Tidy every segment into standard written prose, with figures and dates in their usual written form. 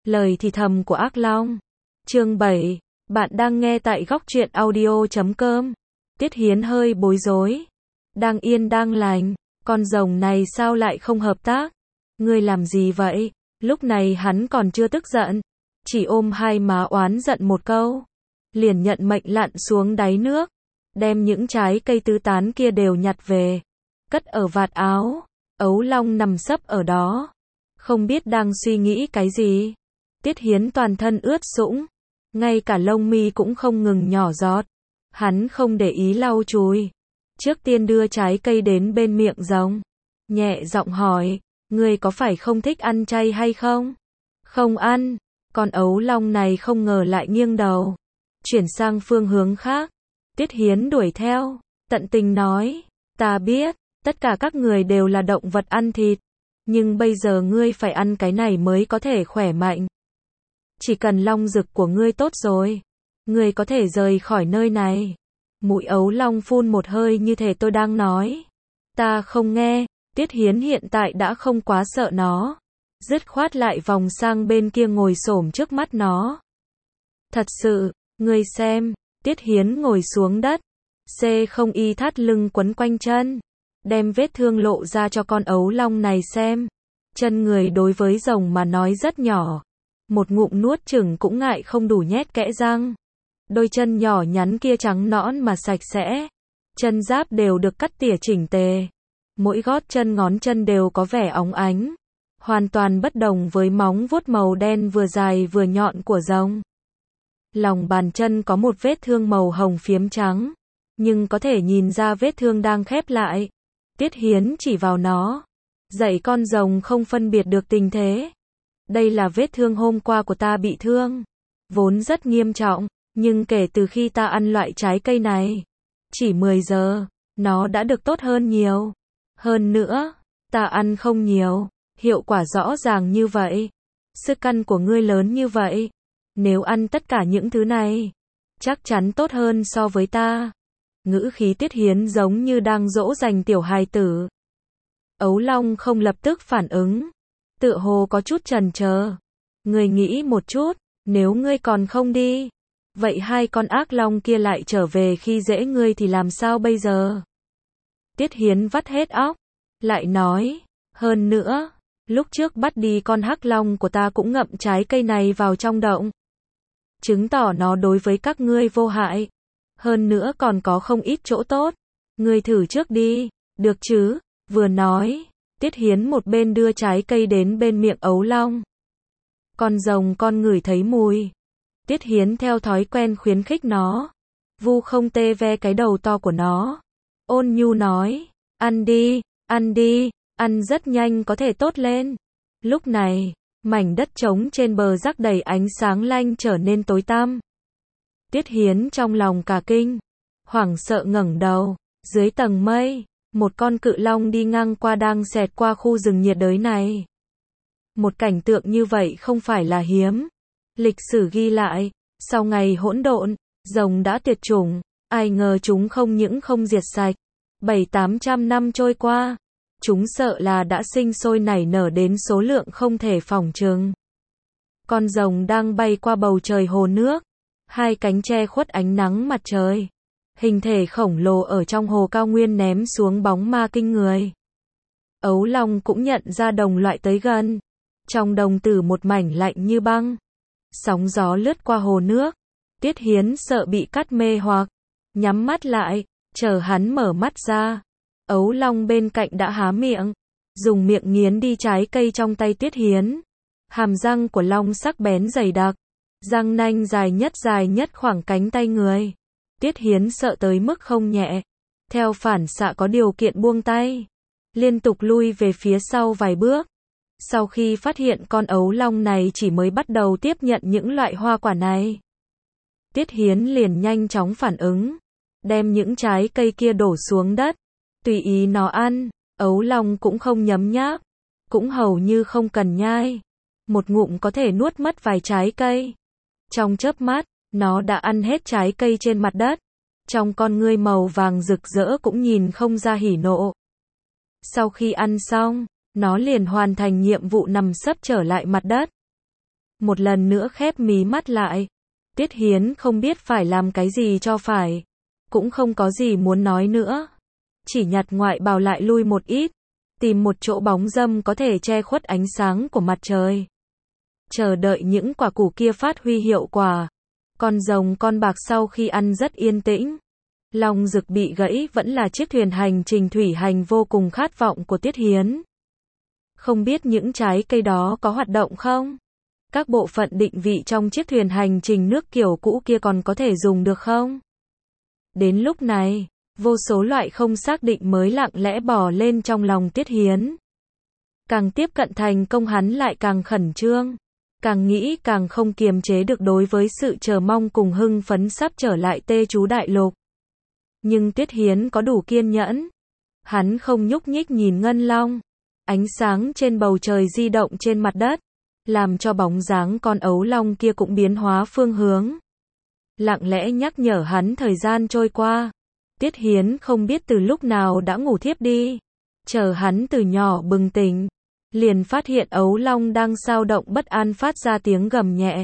Lời thì thầm của ác long. Chương 7. Bạn đang nghe tại góc truyện audio.com. Tiết Hiến hơi bối rối. Đang yên đang lành, con rồng này sao lại không hợp tác? Ngươi làm gì vậy? Lúc này hắn còn chưa tức giận, chỉ ôm hai má oán giận một câu, liền nhận mệnh lặn xuống đáy nước, đem những trái cây tứ tán kia đều nhặt về, cất ở vạt áo. Ấu Long nằm sấp ở đó, không biết đang suy nghĩ cái gì. Tiết Hiến toàn thân ướt sũng, ngay cả lông mi cũng không ngừng nhỏ giọt. Hắn không để ý lau chùi, trước tiên đưa trái cây đến bên miệng rồng, nhẹ giọng hỏi, ngươi có phải không thích ăn chay hay không? Không ăn. Con ấu long này không ngờ lại nghiêng đầu, chuyển sang phương hướng khác. Tiết Hiến đuổi theo, tận tình nói, ta biết, tất cả các người đều là động vật ăn thịt, nhưng bây giờ ngươi phải ăn cái này mới có thể khỏe mạnh. Chỉ cần long dực của ngươi tốt rồi, ngươi có thể rời khỏi nơi này. Mũi ấu long phun một hơi như thể tôi đang nói. Ta không nghe. Tiết Hiến hiện tại đã không quá sợ nó, dứt khoát lại vòng sang bên kia ngồi xổm trước mắt nó. Thật sự, ngươi xem. Tiết Hiến ngồi xuống đất, không y thắt lưng quấn quanh chân, đem vết thương lộ ra cho con ấu long này xem. Chân người đối với rồng mà nói rất nhỏ, một ngụm nuốt chửng cũng ngại không đủ nhét kẽ răng. Đôi chân nhỏ nhắn kia trắng nõn mà sạch sẽ, chân giáp đều được cắt tỉa chỉnh tề, mỗi gót chân ngón chân đều có vẻ óng ánh, hoàn toàn bất đồng với móng vuốt màu đen vừa dài vừa nhọn của rồng. Lòng bàn chân có một vết thương màu hồng phiếm trắng, nhưng có thể nhìn ra vết thương đang khép lại. Tiết Hiến chỉ vào nó, dạy con rồng không phân biệt được tình thế. Đây là vết thương hôm qua của ta bị thương, vốn rất nghiêm trọng, nhưng kể từ khi ta ăn loại trái cây này, chỉ 10 giờ, nó đã được tốt hơn nhiều. Hơn nữa, ta ăn không nhiều, hiệu quả rõ ràng như vậy. Sức ăn của ngươi lớn như vậy, nếu ăn tất cả những thứ này, chắc chắn tốt hơn so với ta. Ngữ khí Tiết Hiến giống như đang dỗ dành tiểu hài tử. Ấu Long không lập tức phản ứng, tựa hồ có chút chần chờ. Ngươi nghĩ một chút, nếu ngươi còn không đi, vậy hai con ác long kia lại trở về khi dễ ngươi thì làm sao bây giờ? Tiết Hiến vắt hết óc, lại nói, hơn nữa, lúc trước bắt đi con hắc long của ta cũng ngậm trái cây này vào trong động, chứng tỏ nó đối với các ngươi vô hại, hơn nữa còn có không ít chỗ tốt. Ngươi thử trước đi, được chứ? Vừa nói, Tiết Hiến một bên đưa trái cây đến bên miệng ấu long. Con rồng con ngửi thấy mùi. Tiết Hiến theo thói quen khuyến khích nó, vu không tê ve cái đầu to của nó, ôn nhu nói, ăn đi, ăn đi, ăn rất nhanh có thể tốt lên. Lúc này, mảnh đất trống trên bờ rắc đầy ánh sáng lanh trở nên tối tăm. Tiết Hiến trong lòng cả kinh, hoảng sợ ngẩng đầu, dưới tầng mây, một con cự long đi ngang qua đang xẹt qua khu rừng nhiệt đới này. Một cảnh tượng như vậy không phải là hiếm. Lịch sử ghi lại, sau ngày hỗn độn, rồng đã tuyệt chủng, ai ngờ chúng không những không diệt sạch. 700-800 năm trôi qua, chúng sợ là đã sinh sôi nảy nở đến số lượng không thể phỏng chừng. Con rồng đang bay qua bầu trời hồ nước, hai cánh che khuất ánh nắng mặt trời. Hình thể khổng lồ ở trong hồ cao nguyên ném xuống bóng ma kinh người. Ấu Long cũng nhận ra đồng loại tới gần. Trong đồng tử một mảnh lạnh như băng. Sóng gió lướt qua hồ nước. Tiết Hiến sợ bị cắt mê hoặc, nhắm mắt lại, chờ hắn mở mắt ra. Ấu Long bên cạnh đã há miệng, dùng miệng nghiến đi trái cây trong tay Tiết Hiến. Hàm răng của long sắc bén dày đặc, răng nanh dài nhất khoảng cánh tay người. Tiết Hiến sợ tới mức không nhẹ, theo phản xạ có điều kiện buông tay, liên tục lui về phía sau vài bước. Sau khi phát hiện con ấu long này chỉ mới bắt đầu tiếp nhận những loại hoa quả này, Tiết Hiến liền nhanh chóng phản ứng, đem những trái cây kia đổ xuống đất, tùy ý nó ăn. Ấu long cũng không nhấm nháp, cũng hầu như không cần nhai, một ngụm có thể nuốt mất vài trái cây. Trong chớp mắt, nó đã ăn hết trái cây trên mặt đất. Trong con ngươi màu vàng rực rỡ cũng nhìn không ra hỉ nộ. Sau khi ăn xong, nó liền hoàn thành nhiệm vụ nằm sấp trở lại mặt đất. một lần nữa khép mí mắt lại. Tiết Hiến không biết phải làm cái gì cho phải. Cũng không có gì muốn nói nữa. Chỉ nhặt ngoại bào lại lui một ít. Tìm một chỗ bóng râm có thể che khuất ánh sáng của mặt trời. Chờ đợi những quả củ kia phát huy hiệu quả. Con rồng con bạc sau khi ăn rất yên tĩnh. Long Dực bị gãy vẫn là chiếc thuyền hành trình thủy hành vô cùng khát vọng của Tiết Hiến. Không biết những trái cây đó có hoạt động không? Các bộ phận định vị trong chiếc thuyền hành trình nước kiểu cũ kia còn có thể dùng được không? Đến lúc này, vô số loại không xác định mới lặng lẽ bò lên trong lòng Tiết Hiến. Càng tiếp cận thành công hắn lại càng khẩn trương. Càng nghĩ càng không kiềm chế được đối với sự chờ mong cùng hưng phấn sắp trở lại Tê Chú Đại Lục. Nhưng Tiết Hiến có đủ kiên nhẫn. Hắn không nhúc nhích nhìn Ngân Long. Ánh sáng trên bầu trời di động trên mặt đất, làm cho bóng dáng con ấu long kia cũng biến hóa phương hướng. Lặng lẽ nhắc nhở hắn thời gian trôi qua. Tiết Hiến không biết từ lúc nào đã ngủ thiếp đi. Chờ hắn từ nhỏ bừng tỉnh, liền phát hiện ấu long đang xao động bất an phát ra tiếng gầm nhẹ.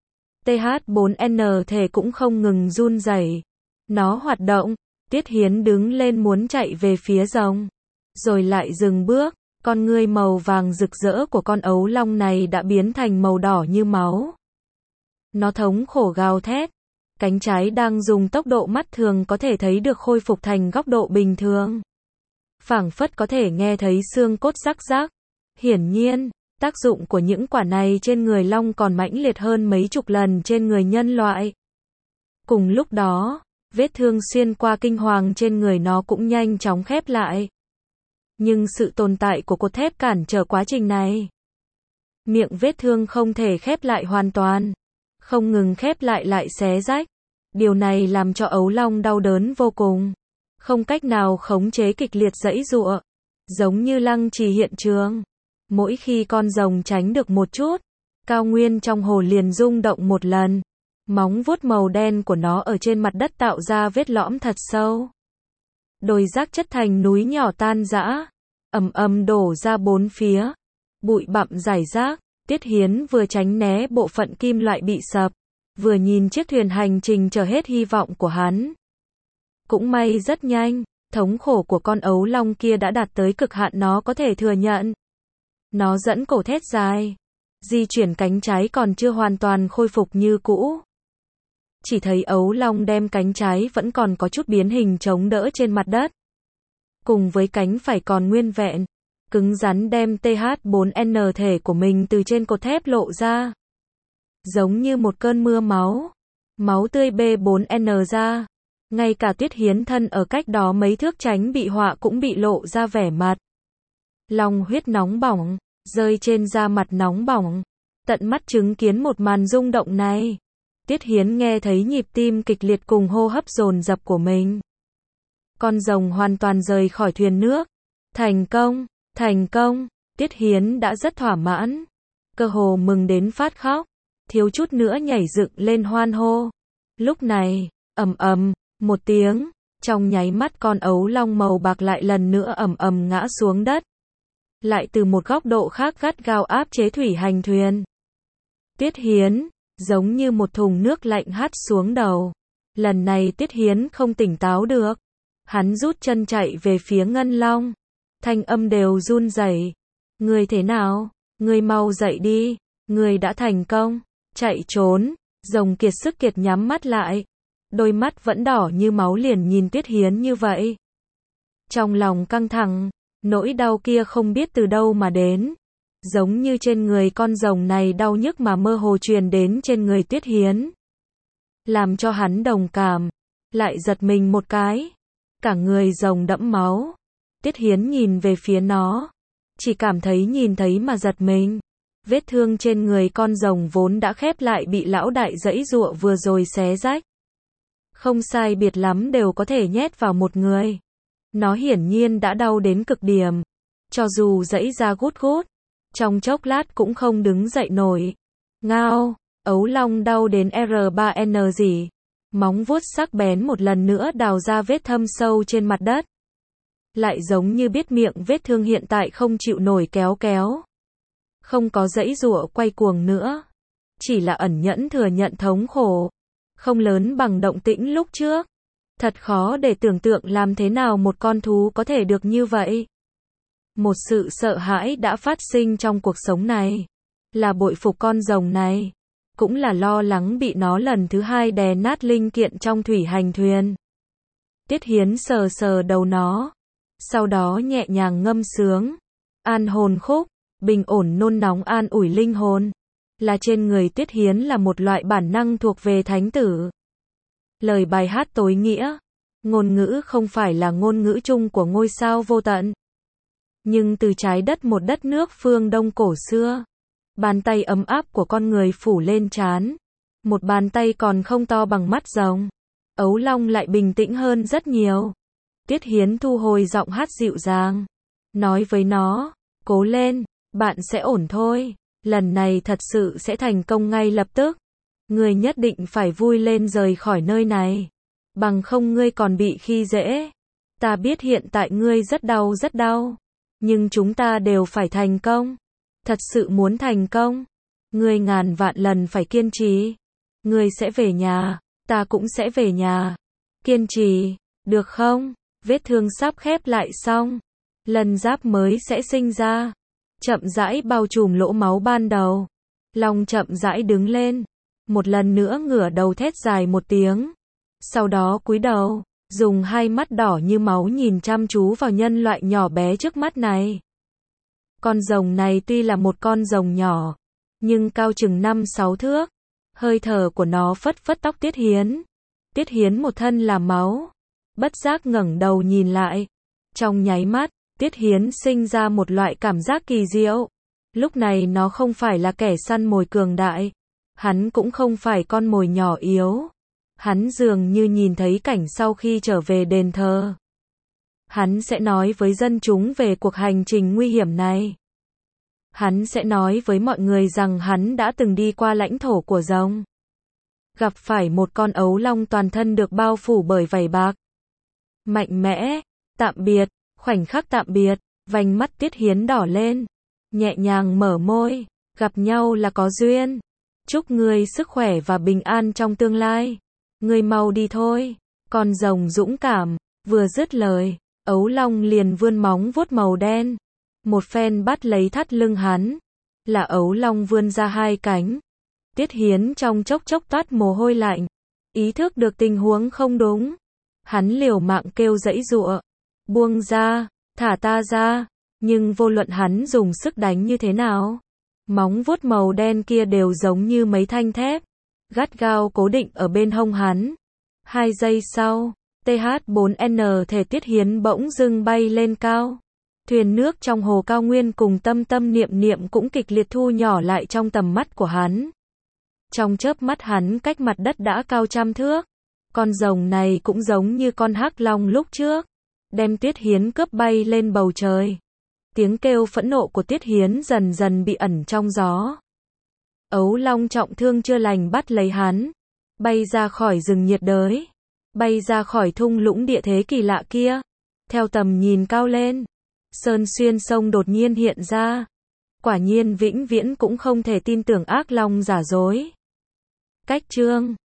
TH4N thể cũng không ngừng run rẩy. Nó hoạt động. Tiết Hiến đứng lên muốn chạy về phía rồng, rồi lại dừng bước. Con ngươi màu vàng rực rỡ của con ấu long này đã biến thành màu đỏ như máu. Nó thống khổ gào thét. Cánh trái đang dùng tốc độ mắt thường có thể thấy được khôi phục thành góc độ bình thường. Phảng phất có thể nghe thấy xương cốt rắc rắc. Hiển nhiên, tác dụng của những quả này trên người long còn mãnh liệt hơn mấy chục lần trên người nhân loại. Cùng lúc đó, vết thương xuyên qua kinh hoàng trên người nó cũng nhanh chóng khép lại. Nhưng sự tồn tại của cột thép cản trở quá trình này. Miệng vết thương không thể khép lại hoàn toàn. Không ngừng khép lại xé rách. Điều này làm cho ấu long đau đớn vô cùng. Không cách nào khống chế kịch liệt giãy giụa. Giống như lăng trì hiện trường. Mỗi khi con rồng tránh được một chút, cao nguyên trong hồ liền rung động một lần. Móng vuốt màu đen của nó ở trên mặt đất tạo ra vết lõm thật sâu. Đồi rác chất thành núi nhỏ tan rã, ầm ầm đổ ra bốn phía. Bụi bặm rải rác. Tiết Hiến vừa tránh né bộ phận kim loại bị sập, vừa nhìn chiếc thuyền hành trình chờ hết hy vọng của hắn. Cũng may rất nhanh, thống khổ của con ấu long kia đã đạt tới cực hạn nó có thể thừa nhận. Nó dẫn cổ thét dài, di chuyển cánh trái còn chưa hoàn toàn khôi phục như cũ. Chỉ thấy ấu long đem cánh trái vẫn còn có chút biến hình chống đỡ trên mặt đất. Cùng với cánh phải còn nguyên vẹn, cứng rắn đem TH4N thể của mình từ trên cột thép lộ ra. Giống như một cơn mưa máu. Máu tươi B4N ra. Ngay cả Tiết Hiến thân ở cách đó mấy thước tránh bị họa cũng bị lộ ra vẻ mặt. Long huyết nóng bỏng, rơi trên da mặt nóng bỏng. Tận mắt chứng kiến một màn rung động này. Tiết Hiến nghe thấy nhịp tim kịch liệt cùng hô hấp dồn dập của mình. Con rồng hoàn toàn rời khỏi thuyền nước. Thành công, thành công. Tiết Hiến đã rất thỏa mãn. Cơ hồ mừng đến phát khóc. Thiếu chút nữa nhảy dựng lên hoan hô. Lúc này, ầm ầm, một tiếng. Trong nháy mắt con ấu long màu bạc lại lần nữa ầm ầm ngã xuống đất. Lại từ một góc độ khác gắt gao áp chế thủy hành thuyền. Tiết Hiến, giống như một thùng nước lạnh hắt xuống đầu. Lần này Tiết Hiến không tỉnh táo được. Hắn rút chân chạy về phía Ngân Long. Thanh âm đều run rẩy. Người thế nào? Người mau dậy đi. Người đã thành công. Chạy trốn. Rồng kiệt sức kiệt nhắm mắt lại. Đôi mắt vẫn đỏ như máu liền nhìn Tiết Hiến như vậy. Trong lòng căng thẳng. Nỗi đau kia không biết từ đâu mà đến. Giống như trên người con rồng này đau nhức mà mơ hồ truyền đến trên người Tiết Hiến. Làm cho hắn đồng cảm. Lại giật mình một cái. Cả người rồng đẫm máu. Tiết Hiến nhìn về phía nó. Chỉ cảm thấy nhìn thấy mà giật mình. Vết thương trên người con rồng vốn đã khép lại bị lão đại giãy giụa vừa rồi xé rách. Không sai biệt lắm đều có thể nhét vào một người. Nó hiển nhiên đã đau đến cực điểm. Cho dù giãy ra gút gút, trong chốc lát cũng không đứng dậy nổi. Ngao, ấu long đau đến R3N gì. Móng vuốt sắc bén một lần nữa đào ra vết thâm sâu trên mặt đất. Lại giống như biết miệng vết thương hiện tại không chịu nổi kéo kéo. Không có giãy giụa quay cuồng nữa. chỉ là ẩn nhẫn thừa nhận thống khổ, không lớn bằng động tĩnh lúc trước. Thật khó để tưởng tượng làm thế nào một con thú có thể được như vậy. Một sự sợ hãi đã phát sinh trong cuộc sống này. Là bội phục con rồng này. Cũng là lo lắng bị nó lần thứ hai đè nát linh kiện trong thủy hành thuyền. Tiết Hiến sờ sờ đầu nó. Sau đó nhẹ nhàng ngâm sướng. An hồn khúc, bình ổn nôn nóng an ủi linh hồn. Là trên người Tiết Hiến là một loại bản năng thuộc về thánh tử. Lời bài hát tối nghĩa. Ngôn ngữ không phải là ngôn ngữ chung của ngôi sao vô tận. Nhưng từ trái đất một đất nước phương Đông cổ xưa. Bàn tay ấm áp của con người phủ lên trán. Một bàn tay còn không to bằng mắt rồng. Ấu Long lại bình tĩnh hơn rất nhiều. Tiết Hiến thu hồi giọng hát dịu dàng. Nói với nó, cố lên, bạn sẽ ổn thôi. Lần này thật sự sẽ thành công ngay lập tức. Ngươi nhất định phải vui lên rời khỏi nơi này. Bằng không ngươi còn bị khi dễ. Ta biết hiện tại ngươi rất đau. Nhưng chúng ta đều phải thành công. Thật sự muốn thành công. Ngươi ngàn vạn lần phải kiên trì. Ngươi sẽ về nhà. Ta cũng sẽ về nhà. Kiên trì, được không? Vết thương sắp khép lại xong. Lần giáp mới sẽ sinh ra. Chậm rãi bao trùm lỗ máu ban đầu. Long chậm rãi đứng lên. Một lần nữa ngửa đầu thét dài một tiếng. Sau đó cúi đầu, dùng hai mắt đỏ như máu nhìn chăm chú vào nhân loại nhỏ bé trước mắt này. Con rồng này tuy là một con rồng nhỏ, nhưng cao chừng 5-6 thước. Hơi thở của nó phất phất tóc Tiết Hiến. Tiết Hiến một thân là máu. Bất giác ngẩng đầu nhìn lại. Trong nháy mắt, Tiết Hiến sinh ra một loại cảm giác kỳ diệu. Lúc này nó không phải là kẻ săn mồi cường đại. Hắn cũng không phải con mồi nhỏ yếu. Hắn dường như nhìn thấy cảnh sau khi trở về đền thờ. Hắn sẽ nói với dân chúng về cuộc hành trình nguy hiểm này. Hắn sẽ nói với mọi người rằng hắn đã từng đi qua lãnh thổ của rồng. Gặp phải một con ấu long toàn thân được bao phủ bởi vảy bạc. Mạnh mẽ, tạm biệt, khoảnh khắc tạm biệt, vành mắt Tiết Hiến đỏ lên. Nhẹ nhàng mở môi, gặp nhau là có duyên. Chúc ngươi sức khỏe và bình an trong tương lai. Ngươi mau đi thôi. Con rồng dũng cảm, vừa dứt lời, ấu long liền vươn móng vuốt màu đen. Một phen bắt lấy thắt lưng hắn. Là ấu long vươn ra hai cánh. Tiết Hiến trong chốc chốc toát mồ hôi lạnh. Ý thức được tình huống không đúng. Hắn liều mạng kêu giãy giụa. Buông ra, thả ta ra. Nhưng vô luận hắn dùng sức đánh như thế nào, móng vuốt màu đen kia đều giống như mấy thanh thép. Gắt gao cố định ở bên hông hắn. 2 giây sau, TH4N thể Tiết Hiến bỗng dưng bay lên cao. Thuyền nước trong hồ cao nguyên cùng tâm tâm niệm niệm cũng kịch liệt thu nhỏ lại trong tầm mắt của hắn. Trong chớp mắt hắn cách mặt đất đã cao trăm thước. Con rồng này cũng giống như con hắc long lúc trước. Đem Tiết Hiến cướp bay lên bầu trời. Tiếng kêu phẫn nộ của Tiết Hiến dần dần bị ẩn trong gió. Ấu long trọng thương chưa lành bắt lấy hắn. Bay ra khỏi rừng nhiệt đới. Bay ra khỏi thung lũng địa thế kỳ lạ kia. Theo tầm nhìn cao lên. Sơn xuyên sông đột nhiên hiện ra. Quả nhiên vĩnh viễn cũng không thể tin tưởng ác long giả dối. Cách chương